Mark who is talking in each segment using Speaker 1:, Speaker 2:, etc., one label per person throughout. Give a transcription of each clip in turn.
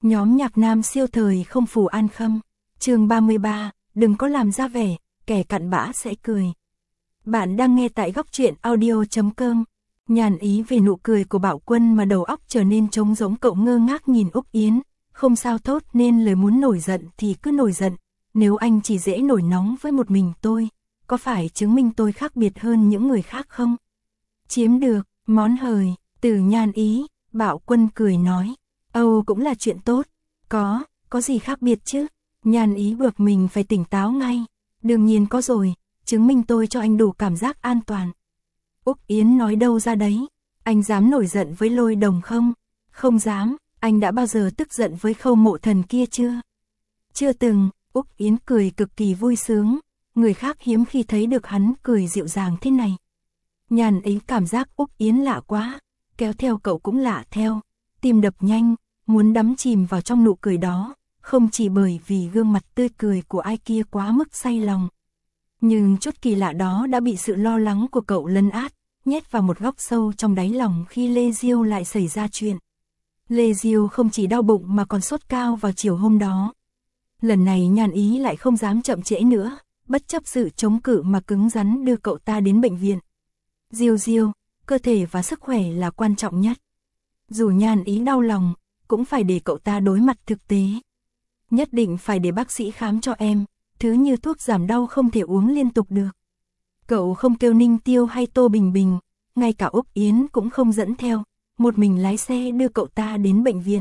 Speaker 1: Nhóm nhạc nam siêu thời không phủ an khâm. Chương 33, đừng có làm ra vẻ, kẻ cặn bã sẽ cười. Bạn đang nghe tại góc truyện audio.com. Nhàn ý về nụ cười của Bảo Quân mà đầu óc trở nên trống rỗng, cậu ngơ ngác nhìn Úc Yến. Không sao tốt nên lời muốn nổi giận thì cứ nổi giận. Nếu anh chỉ dễ nổi nóng với một mình tôi, có phải chứng minh tôi khác biệt hơn những người khác không? Chiếm được món hời từ Nhan ý, Bảo Quân cười nói. Âu cũng là chuyện tốt. Có gì khác biệt chứ? Nhan ý buộc mình phải tỉnh táo ngay. Đương nhiên có rồi, chứng minh tôi cho anh đủ cảm giác an toàn. Úc Yến nói đâu ra đấy? Anh dám nổi giận với Lôi Đồng không? Không dám. Anh đã bao giờ tức giận với Khâu Mộ Thần kia chưa? Chưa từng. Úc Yến cười cực kỳ vui sướng. Người khác hiếm khi thấy được hắn cười dịu dàng thế này. Nhàn ý cảm giác Úc Yến lạ quá, kéo theo cậu cũng lạ theo. Tim đập nhanh, muốn đắm chìm vào trong nụ cười đó, không chỉ bởi vì gương mặt tươi cười của ai kia quá mức say lòng. Nhưng chút kỳ lạ đó đã bị sự lo lắng của cậu lấn át, nhét vào một góc sâu trong đáy lòng khi Lê Diêu lại xảy ra chuyện. Lê Diêu không chỉ đau bụng mà còn sốt cao vào chiều hôm đó. Lần này Nhan ý lại không dám chậm trễ nữa, bất chấp sự chống cự mà cứng rắn đưa cậu ta đến bệnh viện. Diêu, cơ thể và sức khỏe là quan trọng nhất. Dù Nhan ý đau lòng, cũng phải để cậu ta đối mặt thực tế. Nhất định phải để bác sĩ khám cho em, thứ như thuốc giảm đau không thể uống liên tục được. Cậu không kêu Ninh Tiêu hay Tô Bình Bình, ngay cả Úc Yến cũng không dẫn theo, một mình lái xe đưa cậu ta đến bệnh viện.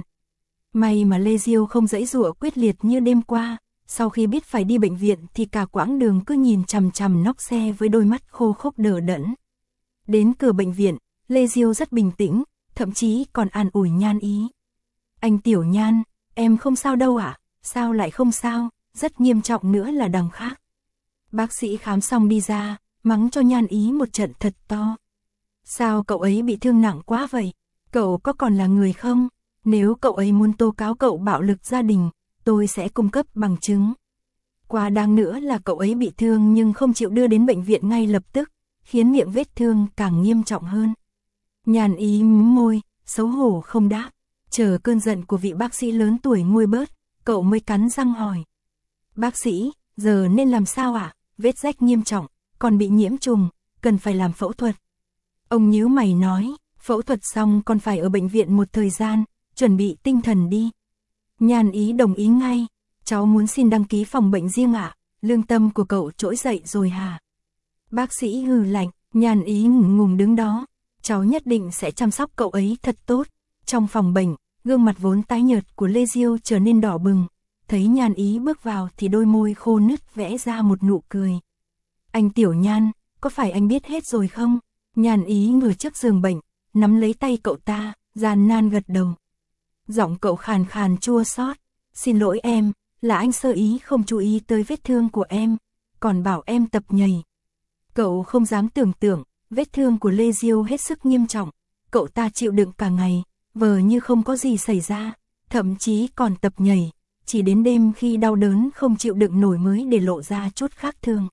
Speaker 1: May mà Lê Diêu không giãy giụa quyết liệt như đêm qua, sau khi biết phải đi bệnh viện thì cả quãng đường cứ nhìn chằm chằm nóc xe với đôi mắt khô khốc đờ đẫn. Đến cửa bệnh viện, Lê Diêu rất bình tĩnh, thậm chí còn an ủi Nhan ý. Anh Tiểu Nhan, em không sao đâu ạ? Sao lại không sao, rất nghiêm trọng nữa là đằng khác. Bác sĩ khám xong đi ra, mắng cho Nhan ý một trận thật to. Sao cậu ấy bị thương nặng quá vậy? Cậu có còn là người không? Nếu cậu ấy muốn tố cáo cậu bạo lực gia đình, tôi sẽ cung cấp bằng chứng. Quá đáng nữa là cậu ấy bị thương nhưng không chịu đưa đến bệnh viện ngay lập tức, khiến miệng vết thương càng nghiêm trọng hơn. Nhan ý mím môi, xấu hổ không đáp. Chờ cơn giận của vị bác sĩ lớn tuổi nguôi bớt, cậu mới cắn răng hỏi. Bác sĩ, giờ nên làm sao ạ? Vết rách nghiêm trọng, còn bị nhiễm trùng, cần phải làm phẫu thuật. Ông nhíu mày nói, phẫu thuật xong còn phải ở bệnh viện một thời gian, chuẩn bị tinh thần đi. Nhan ý đồng ý ngay, cháu muốn xin đăng ký phòng bệnh riêng ạ. Lương tâm của cậu trỗi dậy rồi hả? Bác sĩ hừ lạnh, Nhan ý ngượng ngùng đứng đó. Cháu nhất định sẽ chăm sóc cậu ấy thật tốt. Trong phòng bệnh, gương mặt vốn tái nhợt của Lê Diêu trở nên đỏ bừng. Thấy Nhan ý bước vào thì đôi môi khô nứt vẽ ra một nụ cười. Anh Tiểu Nhan, có phải anh biết hết rồi không? Nhan ý ngửa trước giường bệnh, nắm lấy tay cậu ta, gian nan gật đầu. Giọng cậu khàn khàn chua xót. Xin lỗi em, là anh sơ ý không chú ý tới vết thương của em, còn bảo em tập nhảy. Cậu không dám tưởng tượng, vết thương của Lê Diêu hết sức nghiêm trọng. Cậu ta chịu đựng cả ngày, vờ như không có gì xảy ra, thậm chí còn tập nhảy. Chỉ đến đêm khi đau đớn không chịu đựng nổi mới để lộ ra chút khác thường.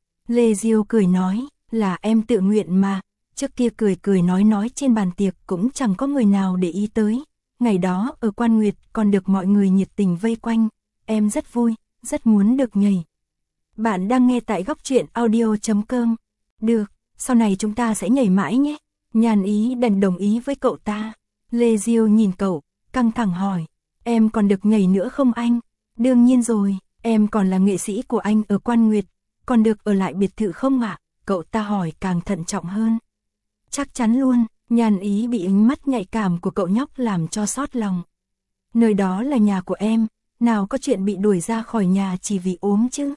Speaker 1: Lê Diêu cười nói, là em tự nguyện mà. Trước kia cười nói trên bàn tiệc cũng chẳng có người nào để ý tới. Ngày đó ở Quan Nguyệt còn được mọi người nhiệt tình vây quanh. Em rất vui, rất muốn được nhảy. Bạn đang nghe tại góc truyện audio.com. Được, sau này chúng ta sẽ nhảy mãi nhé. Nhan ý đành đồng ý với cậu ta. Lê Diêu nhìn cậu, căng thẳng hỏi. Em còn được nhảy nữa không anh? Đương nhiên rồi, em còn là nghệ sĩ của anh ở Quan Nguyệt. Còn được ở lại biệt thự không ạ? Cậu ta hỏi càng thận trọng hơn. Chắc chắn luôn. Nhan ý bị ánh mắt nhạy cảm của cậu nhóc làm cho xót lòng. Nơi đó là nhà của em, nào có chuyện bị đuổi ra khỏi nhà chỉ vì ốm chứ.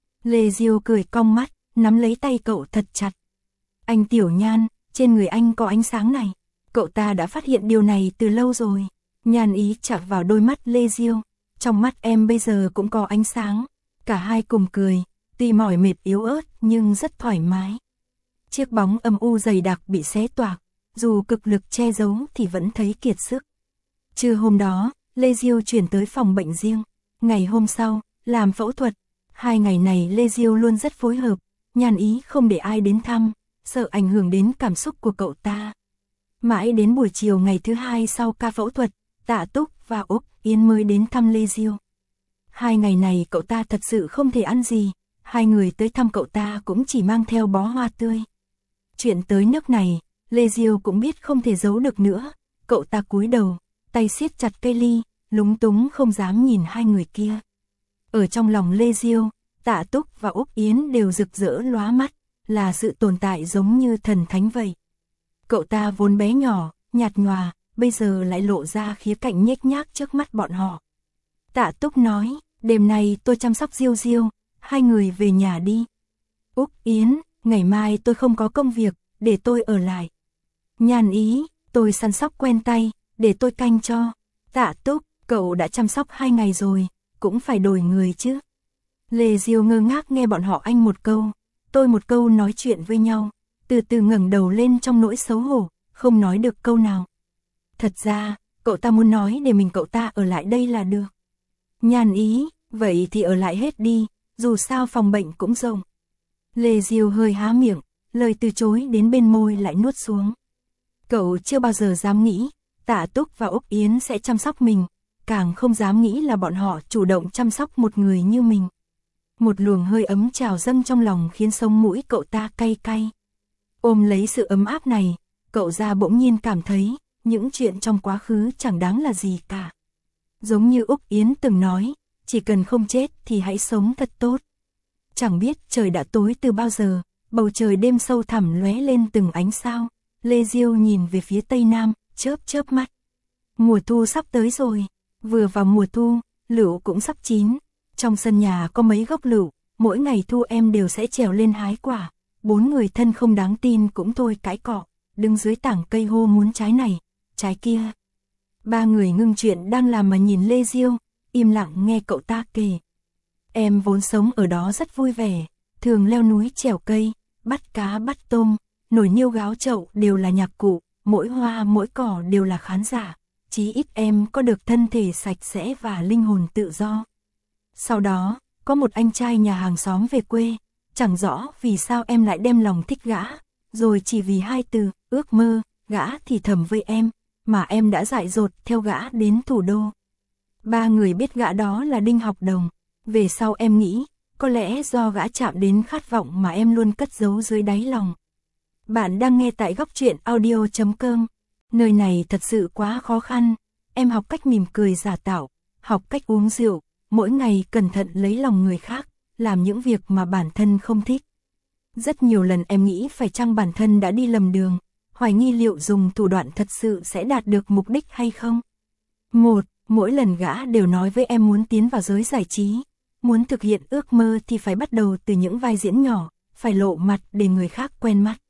Speaker 1: Lê Diêu cười cong mắt, nắm lấy tay cậu thật chặt. Anh Tiểu Nhan, trên người anh có ánh sáng này. Cậu ta đã phát hiện điều này từ lâu rồi. Nhan ý chạm vào đôi mắt Lê Diêu. Trong mắt em bây giờ cũng có ánh sáng. Cả hai cùng cười, tuy mỏi mệt yếu ớt nhưng rất thoải mái. Chiếc bóng âm u dày đặc bị xé toạc. Dù cực lực che giấu thì vẫn thấy kiệt sức. Trưa hôm đó, Lê Diêu chuyển tới phòng bệnh riêng. Ngày hôm sau, làm phẫu thuật. 2 ngày này Lê Diêu luôn rất phối hợp. Nhan ý không để ai đến thăm, sợ ảnh hưởng đến cảm xúc của cậu ta. Mãi đến buổi chiều ngày thứ 2 sau ca phẫu thuật, Tạ Túc và Úc Yến mới đến thăm Lê Diêu. 2 ngày này cậu ta thật sự không thể ăn gì, 2 người tới thăm cậu ta cũng chỉ mang theo bó hoa tươi. Chuyện tới nước này, Lê Diêu cũng biết không thể giấu được nữa, cậu ta cúi đầu, tay siết chặt cây ly, lúng túng không dám nhìn 2 người kia. Ở trong lòng Lê Diêu, Tạ Túc và Úc Yến đều rực rỡ lóa mắt, là sự tồn tại giống như thần thánh vậy. Cậu ta vốn bé nhỏ, nhạt nhòa, bây giờ lại lộ ra khía cạnh nhếch nhác trước mắt bọn họ. Tạ Túc nói, đêm nay tôi chăm sóc Diêu Diêu, 2 người về nhà đi. Úc Yến, ngày mai tôi không có công việc, để tôi ở lại. Nhan Ý, tôi săn sóc quen tay, để tôi canh cho. Tạ Túc, cậu đã chăm sóc 2 ngày rồi, cũng phải đổi người chứ. Lê Diêu ngơ ngác nghe bọn họ anh một câu, tôi một câu nói chuyện với nhau, từ từ ngẩng đầu lên trong nỗi xấu hổ, không nói được câu nào. Thật ra, cậu ta muốn nói để mình cậu ta ở lại đây là được. Nhan Ý, vậy thì ở lại hết đi, dù sao phòng bệnh cũng rộng. Lê Diêu hơi há miệng, lời từ chối đến bên môi lại nuốt xuống. Cậu chưa bao giờ dám nghĩ, Tạ Túc và Úc Yến sẽ chăm sóc mình, càng không dám nghĩ là bọn họ chủ động chăm sóc một người như mình. Một luồng hơi ấm trào dâng trong lòng khiến sống mũi cậu ta cay cay. Ôm lấy sự ấm áp này, cậu ra bỗng nhiên cảm thấy, những chuyện trong quá khứ chẳng đáng là gì cả. Giống như Úc Yến từng nói, chỉ cần không chết thì hãy sống thật tốt. Chẳng biết trời đã tối từ bao giờ, bầu trời đêm sâu thẳm lóe lên từng ánh sao. Lê Diêu nhìn về phía tây nam, chớp chớp mắt. Mùa thu sắp tới rồi, vừa vào mùa thu, lựu cũng sắp chín. Trong sân nhà có mấy gốc lựu, mỗi ngày thu em đều sẽ trèo lên hái quả. 4 người thân không đáng tin cũng thôi cãi cọ, đứng dưới tảng cây hô muốn trái này, trái kia. 3 người ngưng chuyện đang làm mà nhìn Lê Diêu, im lặng nghe cậu ta kể. Em vốn sống ở đó rất vui vẻ, thường leo núi trèo cây, bắt cá bắt tôm, nồi niêu gáo chậu đều là nhạc cụ, mỗi hoa mỗi cỏ đều là khán giả, chí ít em có được thân thể sạch sẽ và linh hồn tự do. Sau đó, có một anh trai nhà hàng xóm về quê, chẳng rõ vì sao em lại đem lòng thích gã, rồi chỉ vì 2 từ, ước mơ, gã thì thầm với em, mà em đã dại dột theo gã đến thủ đô. 3 người biết gã đó là Đinh Học Đồng, về sau em nghĩ, có lẽ do gã chạm đến khát vọng mà em luôn cất giấu dưới đáy lòng. Bạn đang nghe tại Góc Truyện Audio.com, nơi này thật sự quá khó khăn, em học cách mỉm cười giả tạo, học cách uống rượu, mỗi ngày cẩn thận lấy lòng người khác, làm những việc mà bản thân không thích. Rất nhiều lần em nghĩ phải chăng bản thân đã đi lầm đường, hoài nghi liệu dùng thủ đoạn thật sự sẽ đạt được mục đích hay không. Mỗi lần gã đều nói với em muốn tiến vào giới giải trí, muốn thực hiện ước mơ thì phải bắt đầu từ những vai diễn nhỏ, phải lộ mặt để người khác quen mắt.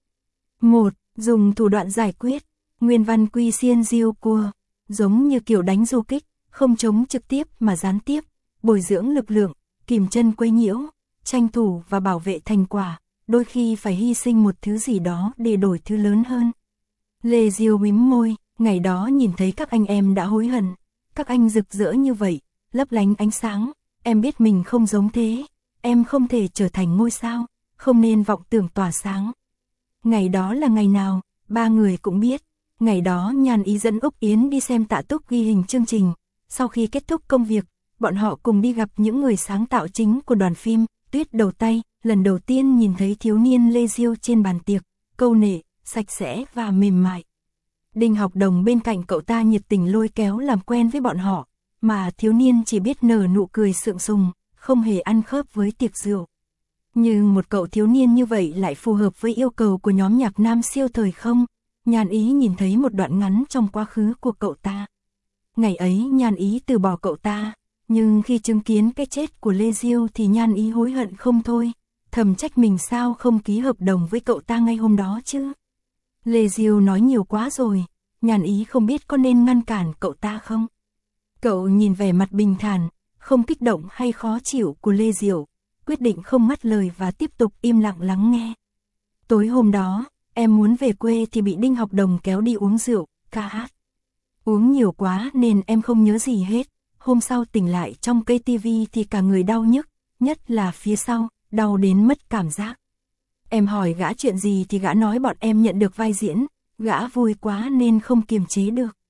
Speaker 1: Dùng thủ đoạn giải quyết, nguyên văn quy xiên diêu cua, giống như kiểu đánh du kích, không chống trực tiếp mà gián tiếp, bồi dưỡng lực lượng, kìm chân quấy nhiễu, tranh thủ và bảo vệ thành quả, đôi khi phải hy sinh một thứ gì đó để đổi thứ lớn hơn. Lê Diêu mím môi, ngày đó nhìn thấy các anh em đã hối hận, các anh rực rỡ như vậy, lấp lánh ánh sáng, em biết mình không giống thế, em không thể trở thành ngôi sao, không nên vọng tưởng tỏa sáng. Ngày đó là ngày nào, 3 người cũng biết, ngày đó Nhan Ý dẫn Úc Yến đi xem Tạ Túc ghi hình chương trình, sau khi kết thúc công việc, bọn họ cùng đi gặp những người sáng tạo chính của đoàn phim, Tuyết Đầu Tay, lần đầu tiên nhìn thấy thiếu niên Lê Diêu trên bàn tiệc, câu nệ, sạch sẽ và mềm mại. Đinh Học Đồng bên cạnh cậu ta nhiệt tình lôi kéo làm quen với bọn họ, mà thiếu niên chỉ biết nở nụ cười sượng sùng, không hề ăn khớp với tiệc rượu. Nhưng một cậu thiếu niên như vậy lại phù hợp với yêu cầu của nhóm nhạc nam siêu thời không? Nhan Ý nhìn thấy một đoạn ngắn trong quá khứ của cậu ta. Ngày ấy Nhan Ý từ bỏ cậu ta, nhưng khi chứng kiến cái chết của Lê Diêu thì Nhan Ý hối hận không thôi, thầm trách mình sao không ký hợp đồng với cậu ta ngay hôm đó chứ. Lê Diêu nói nhiều quá rồi, Nhan Ý không biết có nên ngăn cản cậu ta không. Cậu nhìn vẻ mặt bình thản, không kích động hay khó chịu của Lê Diêu, quyết định không ngắt lời và tiếp tục im lặng lắng nghe. Tối hôm đó, em muốn về quê thì bị Đinh Học Đồng kéo đi uống rượu, ca hát. Uống nhiều quá nên em không nhớ gì hết, hôm sau tỉnh lại trong cây tivi thì cả người đau nhức, nhất là phía sau, đau đến mất cảm giác. Em hỏi gã chuyện gì thì gã nói bọn em nhận được vai diễn, gã vui quá nên không kiềm chế được.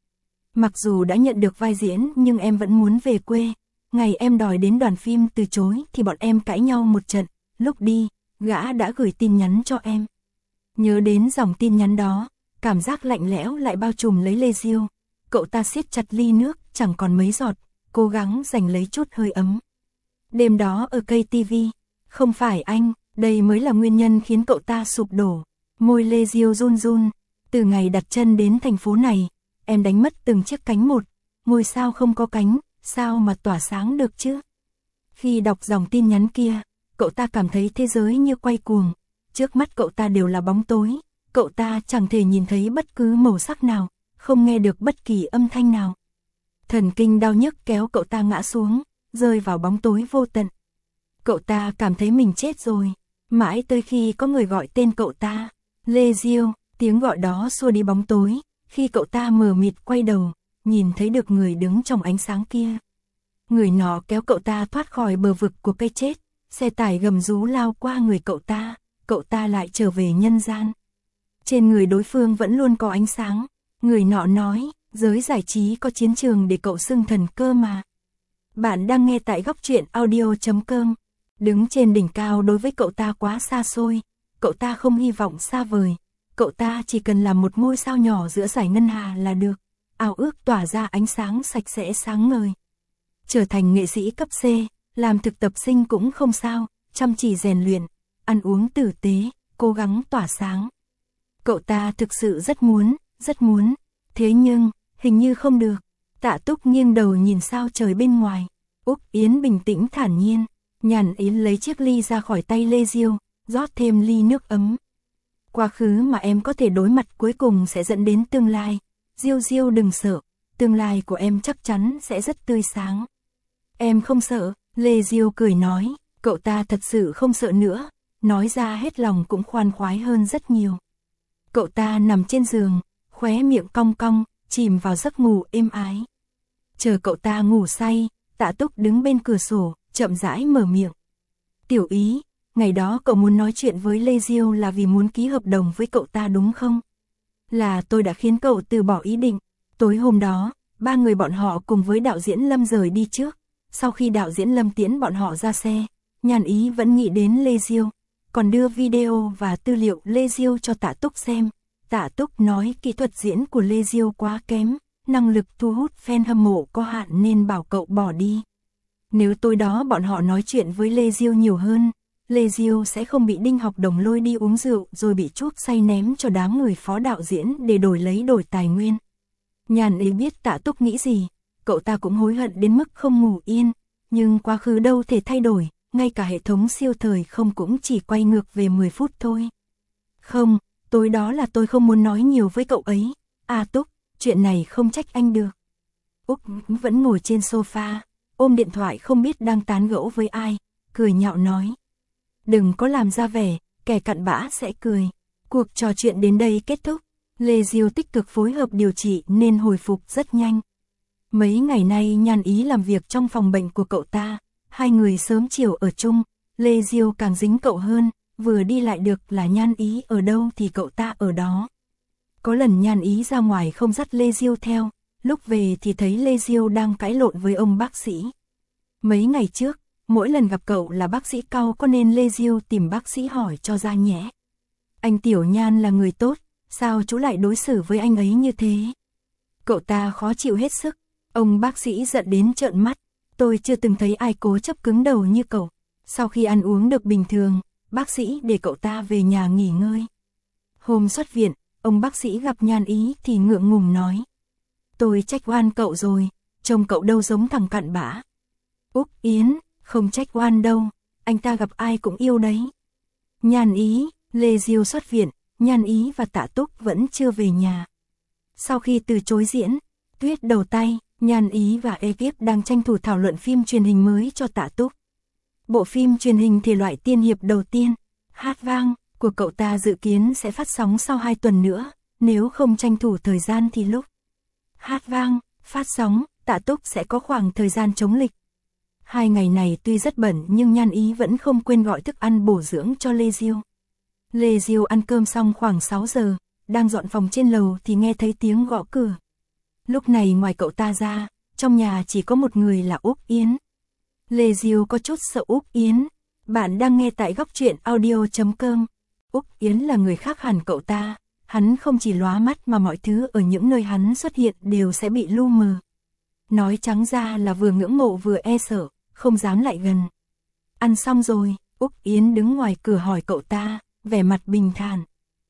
Speaker 1: Mặc dù đã nhận được vai diễn nhưng em vẫn muốn về quê. Ngày em đòi đến đoàn phim từ chối thì bọn em cãi nhau một trận, lúc đi, gã đã gửi tin nhắn cho em. Nhớ đến dòng tin nhắn đó, cảm giác lạnh lẽo lại bao trùm lấy Lê Diêu. Cậu ta siết chặt ly nước, chẳng còn mấy giọt, cố gắng giành lấy chút hơi ấm. Đêm đó ở cây TV, không phải anh, đây mới là nguyên nhân khiến cậu ta sụp đổ. Môi Lê Diêu run run, từ ngày đặt chân đến thành phố này, em đánh mất từng chiếc cánh một, ngôi sao không có cánh, sao mà tỏa sáng được chứ? Khi đọc dòng tin nhắn kia, cậu ta cảm thấy thế giới như quay cuồng, trước mắt cậu ta đều là bóng tối, cậu ta chẳng thể nhìn thấy bất cứ màu sắc nào, không nghe được bất kỳ âm thanh nào. Thần kinh đau nhức kéo cậu ta ngã xuống, rơi vào bóng tối vô tận. Cậu ta cảm thấy mình chết rồi, mãi tới khi có người gọi tên cậu ta, Lê Diêu, tiếng gọi đó xua đi bóng tối, khi cậu ta mờ mịt quay đầu, nhìn thấy được người đứng trong ánh sáng kia. Người nọ kéo cậu ta thoát khỏi bờ vực của cái chết, xe tải gầm rú lao qua người cậu ta lại trở về nhân gian. Trên người đối phương vẫn luôn có ánh sáng, người nọ nói, giới giải trí có chiến trường để cậu xưng thần cơ mà. Bạn đang nghe tại Góc Truyện Audio.com. Đứng trên đỉnh cao đối với cậu ta quá xa xôi, cậu ta không hy vọng xa vời, cậu ta chỉ cần làm một ngôi sao nhỏ giữa dải ngân hà là được, ao ước tỏa ra ánh sáng sạch sẽ sáng ngời. Trở thành nghệ sĩ cấp C, làm thực tập sinh cũng không sao, chăm chỉ rèn luyện, ăn uống tử tế, cố gắng tỏa sáng. Cậu ta thực sự rất muốn, thế nhưng, hình như không được. Tạ Túc nghiêng đầu nhìn sao trời bên ngoài. Úc Yến bình tĩnh thản nhiên, nhàn ý lấy chiếc ly ra khỏi tay Lê Diêu, rót thêm ly nước ấm. Quá khứ mà em có thể đối mặt cuối cùng sẽ dẫn đến tương lai. Diêu Diêu đừng sợ, tương lai của em chắc chắn sẽ rất tươi sáng. Em không sợ, Lê Diêu cười nói, cậu ta thật sự không sợ nữa, nói ra hết lòng cũng khoan khoái hơn rất nhiều. Cậu ta nằm trên giường, khóe miệng cong cong, chìm vào giấc ngủ êm ái. Chờ cậu ta ngủ say, Tạ Túc đứng bên cửa sổ, chậm rãi mở miệng. Tiểu Ý, ngày đó cậu muốn nói chuyện với Lê Diêu là vì muốn ký hợp đồng với cậu ta đúng không? Là tôi đã khiến cậu từ bỏ ý định. Tối hôm đó, ba người bọn họ cùng với đạo diễn Lâm rời đi trước. Sau khi đạo diễn Lâm tiễn bọn họ ra xe, Nhàn Ý vẫn nghĩ đến Lê Diêu, còn đưa video và tư liệu Lê Diêu cho Tạ Túc xem. Tạ Túc nói kỹ thuật diễn của Lê Diêu quá kém, năng lực thu hút fan hâm mộ có hạn nên bảo cậu bỏ đi. Nếu tối đó bọn họ nói chuyện với Lê Diêu nhiều hơn, Lê Diêu sẽ không bị Đinh Học Đồng lôi đi uống rượu rồi bị chuốc say ném cho đám người phó đạo diễn để đổi tài nguyên. Nhàn Ý biết Tạ Túc nghĩ gì, cậu ta cũng hối hận đến mức không ngủ yên, nhưng quá khứ đâu thể thay đổi, ngay cả hệ thống siêu thời không cũng chỉ quay ngược về 10 phút thôi. Không, tối đó là tôi không muốn nói nhiều với cậu ấy. À Túc, chuyện này không trách anh được. Úc vẫn ngồi trên sofa, ôm điện thoại không biết đang tán gẫu với ai, cười nhạo nói. Đừng có làm ra vẻ, kẻ cặn bã sẽ cười. Cuộc trò chuyện đến đây kết thúc, Lê Diêu tích cực phối hợp điều trị nên hồi phục rất nhanh. Mấy ngày nay Nhàn Ý làm việc trong phòng bệnh của cậu ta, hai người sớm chiều ở chung, Lê Diêu càng dính cậu hơn, vừa đi lại được là Nhàn Ý ở đâu thì cậu ta ở đó. Có lần Nhàn Ý ra ngoài không dắt Lê Diêu theo, lúc về thì thấy Lê Diêu đang cãi lộn với ông bác sĩ. Mấy ngày trước, mỗi lần gặp cậu là bác sĩ cau có nên Lê Diêu tìm bác sĩ hỏi cho ra nhẽ. Anh Tiểu Nhan là người tốt, sao chú lại đối xử với anh ấy như thế? Cậu ta khó chịu hết sức, ông bác sĩ giận đến trợn mắt, tôi chưa từng thấy ai cố chấp cứng đầu như cậu. Sau khi ăn uống được bình thường, bác sĩ để cậu ta về nhà nghỉ ngơi. Hôm xuất viện, ông bác sĩ gặp Nhàn Ý thì ngượng ngùng nói. Tôi trách oan cậu rồi, trông cậu đâu giống thằng cặn bã. Úc Yến, không trách oan đâu, anh ta gặp ai cũng yêu đấy. Nhàn Ý, Lê Diêu xuất viện, Nhàn Ý và Tạ Túc vẫn chưa về nhà. Sau khi từ chối diễn, Tuyết đầu tay, Nhàn Ý và ekip đang tranh thủ thảo luận phim truyền hình mới cho Tạ Túc. Bộ phim truyền hình thể loại tiên hiệp đầu tiên, Hát Vang, của cậu ta dự kiến sẽ phát sóng sau 2 tuần nữa, nếu không tranh thủ thời gian thì lúc Hát Vang phát sóng, Tạ Túc sẽ có khoảng thời gian chống lịch. 2 ngày này tuy rất bận nhưng Nhàn Ý vẫn không quên gọi thức ăn bổ dưỡng cho Lê Diêu. Lê Diêu ăn cơm xong khoảng 6 giờ, đang dọn phòng trên lầu thì nghe thấy tiếng gõ cửa. Lúc này ngoài cậu ta ra, trong nhà chỉ có một người là Úc Yến. Lê Diêu có chút sợ Úc Yến. Bạn đang nghe tại góc truyện audio.com. Úc Yến là người khác hẳn cậu ta, hắn không chỉ lóa mắt mà mọi thứ ở những nơi hắn xuất hiện đều sẽ bị lu mờ. Nói trắng ra là vừa ngưỡng mộ vừa e sợ, không dám lại gần. Ăn xong rồi, Úc Yến đứng ngoài cửa hỏi cậu ta, vẻ mặt bình thản.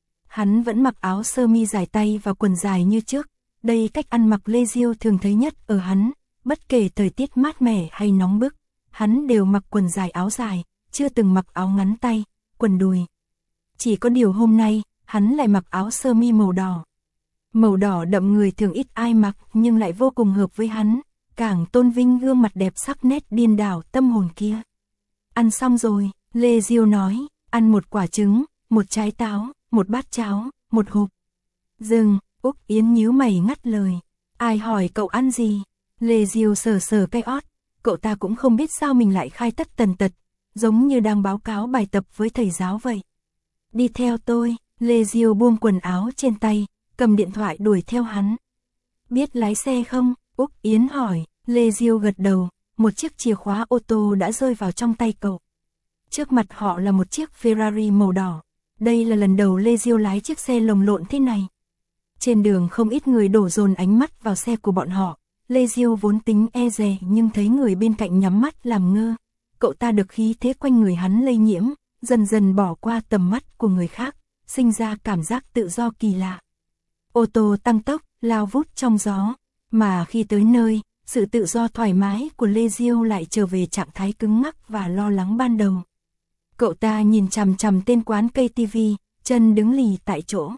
Speaker 1: Hắn vẫn mặc áo sơ mi dài tay và quần dài như trước, đây cách ăn mặc Lê Diêu thường thấy nhất ở hắn, bất kể thời tiết mát mẻ hay nóng bức, hắn đều mặc quần dài áo dài, chưa từng mặc áo ngắn tay, quần đùi. Chỉ có điều hôm nay, hắn lại mặc áo sơ mi màu đỏ. Màu đỏ đậm người thường ít ai mặc nhưng lại vô cùng hợp với hắn, càng tôn vinh gương mặt đẹp sắc nét điên đảo tâm hồn kia. Ăn xong rồi, Lê Diêu nói, ăn một quả trứng, một trái táo, một bát cháo, một hộp. Dừng, Úc Yến nhíu mày ngắt lời. Ai hỏi cậu ăn gì? Lê Diêu sờ sờ cái ót, cậu ta cũng không biết sao mình lại khai tất tần tật, giống như đang báo cáo bài tập với thầy giáo vậy. Đi theo tôi, Lê Diêu buông quần áo trên tay, cầm điện thoại đuổi theo hắn. Biết lái xe không? Úc Yến hỏi, Lê Diêu gật đầu, một chiếc chìa khóa ô tô đã rơi vào trong tay cậu. Trước mặt họ là một chiếc Ferrari màu đỏ. Đây là lần đầu Lê Diêu lái chiếc xe lồng lộn thế này. Trên đường không ít người đổ dồn ánh mắt vào xe của bọn họ. Lê Diêu vốn tính e dè nhưng thấy người bên cạnh nhắm mắt làm ngơ. Cậu ta được khí thế quanh người hắn lây nhiễm, dần dần bỏ qua tầm mắt của người khác, sinh ra cảm giác tự do kỳ lạ. Ô tô tăng tốc, lao vút trong gió, mà khi tới nơi, sự tự do thoải mái của Lê Diêu lại trở về trạng thái cứng ngắc và lo lắng ban đầu. Cậu ta nhìn chằm chằm tên quán cây TV, chân đứng lì tại chỗ.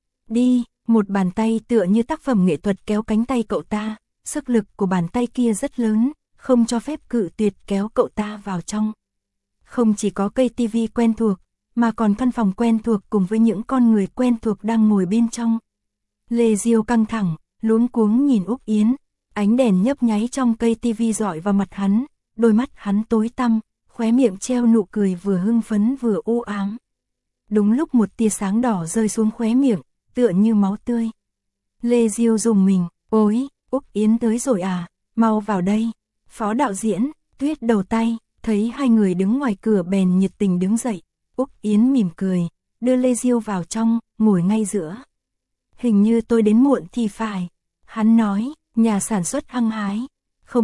Speaker 1: Đi, một bàn tay tựa như tác phẩm nghệ thuật kéo cánh tay cậu ta, sức lực của bàn tay kia rất lớn, không cho phép cự tuyệt kéo cậu ta vào trong. Không chỉ có cây TV quen thuộc, mà còn căn phòng quen thuộc cùng với những con người quen thuộc đang ngồi bên trong. Lê Diêu căng thẳng, luống cuống nhìn Úc Yến, ánh đèn nhấp nháy trong cây TV rọi vào mặt hắn, đôi mắt hắn tối tăm, khóe miệng treo nụ cười vừa hưng phấn vừa u ám. Đúng lúc một tia sáng đỏ rơi xuống khóe miệng, tựa như máu tươi. Lê Diêu rùng mình, ôi, Úc Yến tới rồi à, mau vào đây. Phó đạo diễn, Tuyết đầu tay, thấy hai người đứng ngoài cửa bèn nhiệt tình đứng dậy. Úc Yến mỉm cười, đưa Lê Diêu vào trong, ngồi ngay giữa. Hình như tôi đến muộn thì phải. Hắn nói, nhà sản xuất hăng hái. Không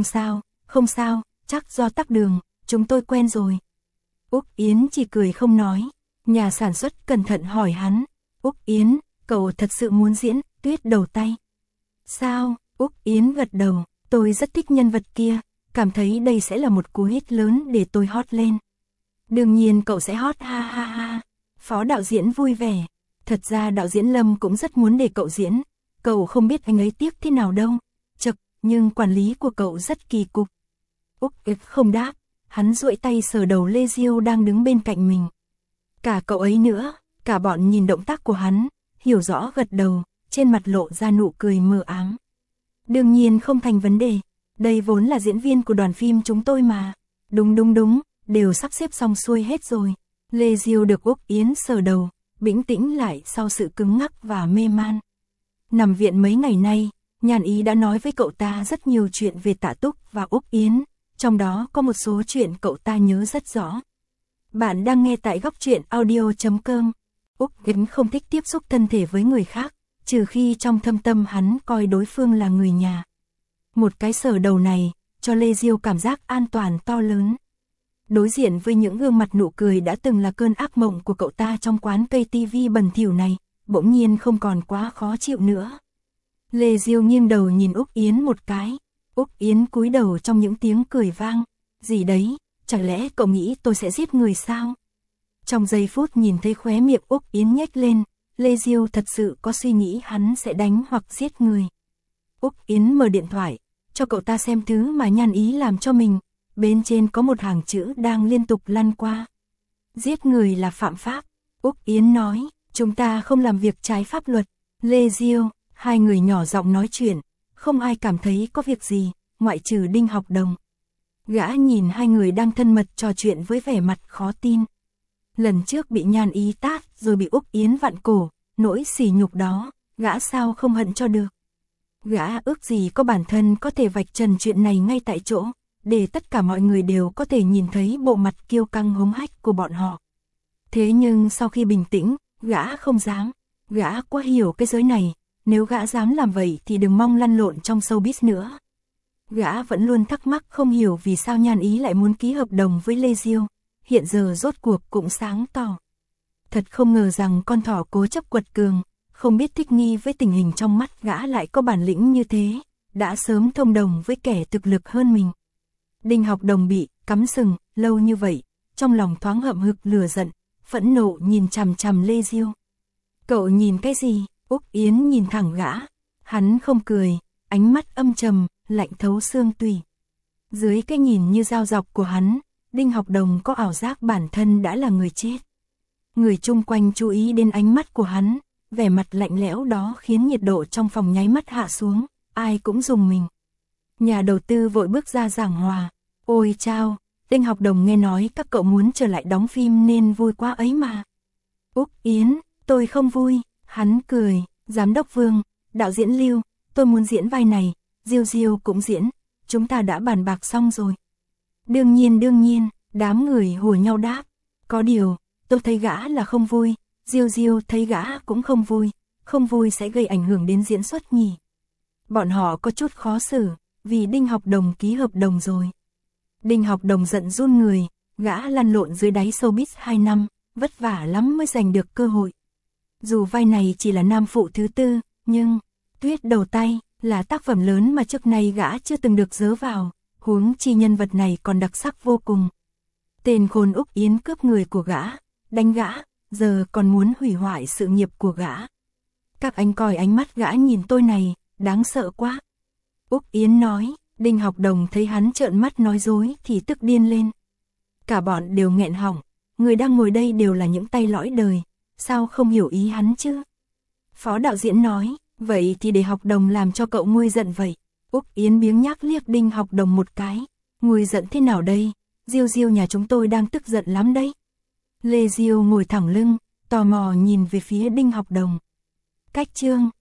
Speaker 1: sao, chắc do tắc đường, chúng tôi quen rồi. Úc Yến chỉ cười không nói. Nhà sản xuất cẩn thận hỏi hắn, Úc Yến, cậu thật sự muốn diễn Tuyết đầu tay? Sao? Úc Yến gật đầu, tôi rất thích nhân vật kia, cảm thấy đây sẽ là một cú hit lớn để tôi hot lên. Đương nhiên cậu sẽ hot ha ha ha. Phó đạo diễn vui vẻ. Thật ra đạo diễn Lâm cũng rất muốn để cậu diễn, cậu không biết anh ấy tiếc thế nào đâu. Chật, nhưng quản lý của cậu rất kỳ cục. Úc Yến không đáp, hắn duỗi tay sờ đầu Lê Diêu đang đứng bên cạnh mình. Cả cậu ấy nữa, cả bọn nhìn động tác của hắn, hiểu rõ gật đầu, trên mặt lộ ra nụ cười mờ ám. Đương nhiên không thành vấn đề, đây vốn là diễn viên của đoàn phim chúng tôi mà. Đúng, đều sắp xếp xong xuôi hết rồi. Lê Diêu được Úc Yến sờ đầu, bĩnh tĩnh lại sau sự cứng ngắc và mê man. Nằm viện mấy ngày nay, Nhàn Ý đã nói với cậu ta rất nhiều chuyện về Tạ Túc và Úc Yến, trong đó có một số chuyện cậu ta nhớ rất rõ. Bạn đang nghe tại góc truyện audio.com. Úc Yến không thích tiếp xúc thân thể với người khác, trừ khi trong thâm tâm hắn coi đối phương là người nhà. Một cái sờ đầu này, cho Lê Diêu cảm giác an toàn to lớn. Đối diện với những gương mặt nụ cười đã từng là cơn ác mộng của cậu ta trong quán cây TV bẩn thỉu này, bỗng nhiên không còn quá khó chịu nữa. Lê Diêu nghiêng đầu nhìn Úc Yến một cái. Úc Yến cúi đầu trong những tiếng cười vang. Gì đấy, chẳng lẽ cậu nghĩ tôi sẽ giết người sao? Trong giây phút nhìn thấy khóe miệng Úc Yến nhếch lên, Lê Diêu thật sự có suy nghĩ hắn sẽ đánh hoặc giết người. Úc Yến mở điện thoại, cho cậu ta xem thứ mà Nhàn Ý làm cho mình. Bên trên có một hàng chữ đang liên tục lăn qua. Giết người là phạm pháp. Úc Yến nói, chúng ta không làm việc trái pháp luật. Lê Diêu, hai người nhỏ giọng nói chuyện, không ai cảm thấy có việc gì, ngoại trừ Đinh Học Đồng. Gã nhìn hai người đang thân mật trò chuyện với vẻ mặt khó tin. Lần trước bị Nhàn Ý tát rồi bị Úc Yến vặn cổ, nỗi sỉ nhục đó, gã sao không hận cho được. Gã ước gì có bản thân có thể vạch trần chuyện này ngay tại chỗ, để tất cả mọi người đều có thể nhìn thấy bộ mặt kiêu căng hống hách của bọn họ. Thế nhưng sau khi bình tĩnh, gã không dám, gã quá hiểu cái giới này, nếu gã dám làm vậy thì đừng mong lăn lộn trong showbiz nữa. Gã vẫn luôn thắc mắc không hiểu vì sao Nhan Ý lại muốn ký hợp đồng với Lê Diêu, hiện giờ rốt cuộc cũng sáng tỏ. Thật không ngờ rằng con thỏ cố chấp quật cường, không biết thích nghi với tình hình trong mắt gã lại có bản lĩnh như thế, đã sớm thông đồng với kẻ thực lực hơn mình. Đinh Học Đồng bị cắm sừng lâu như vậy, trong lòng thoáng hậm hực lửa giận, phẫn nộ nhìn chằm chằm Lê Diêu. Cậu nhìn cái gì? Úc Yến nhìn thẳng gã, hắn không cười, ánh mắt âm trầm, lạnh thấu xương tủy. Dưới cái nhìn như dao dọc của hắn, Đinh Học Đồng có ảo giác bản thân đã là người chết. Người chung quanh chú ý đến ánh mắt của hắn, vẻ mặt lạnh lẽo đó khiến nhiệt độ trong phòng nháy mắt hạ xuống, ai cũng rùng mình. Nhà đầu tư vội bước ra giảng hòa, ôi chao, Đinh Học Đồng nghe nói các cậu muốn trở lại đóng phim nên vui quá ấy mà. Úc Yến, tôi không vui, hắn cười, giám đốc Vương, đạo diễn Lưu, tôi muốn diễn vai này, Diêu Diêu cũng diễn, chúng ta đã bàn bạc xong rồi. Đương nhiên, đám người hùa nhau đáp, có điều, tôi thấy gã là không vui, Diêu Diêu thấy gã cũng không vui sẽ gây ảnh hưởng đến diễn xuất nhỉ. Bọn họ có chút khó xử, vì Đinh Học Đồng ký hợp đồng rồi. Đinh Học Đồng giận run người, gã lăn lộn dưới đáy showbiz 2 năm, vất vả lắm mới giành được cơ hội. Dù vai này chỉ là nam phụ thứ tư, nhưng Tuyết Đầu Tay là tác phẩm lớn mà trước nay gã chưa từng được dớ vào, huống chi nhân vật này còn đặc sắc vô cùng. Tên khôn Úc Yến cướp người của gã, đánh gã, giờ còn muốn hủy hoại sự nghiệp của gã. Các anh coi ánh mắt gã nhìn tôi này, đáng sợ quá. Úc Yến nói, Đinh Học Đồng thấy hắn trợn mắt nói dối thì tức điên lên. Cả bọn đều nghẹn họng, người đang ngồi đây đều là những tay lõi đời, sao không hiểu ý hắn chứ? Phó đạo diễn nói, vậy thì để Học Đồng làm cho cậu nguôi giận vậy. Úc Yến biếng nhác liếc Đinh Học Đồng một cái, nguôi giận thế nào đây? Diêu Diêu nhà chúng tôi đang tức giận lắm đấy. Lê Diêu ngồi thẳng lưng, tò mò nhìn về phía Đinh Học Đồng. Cách chương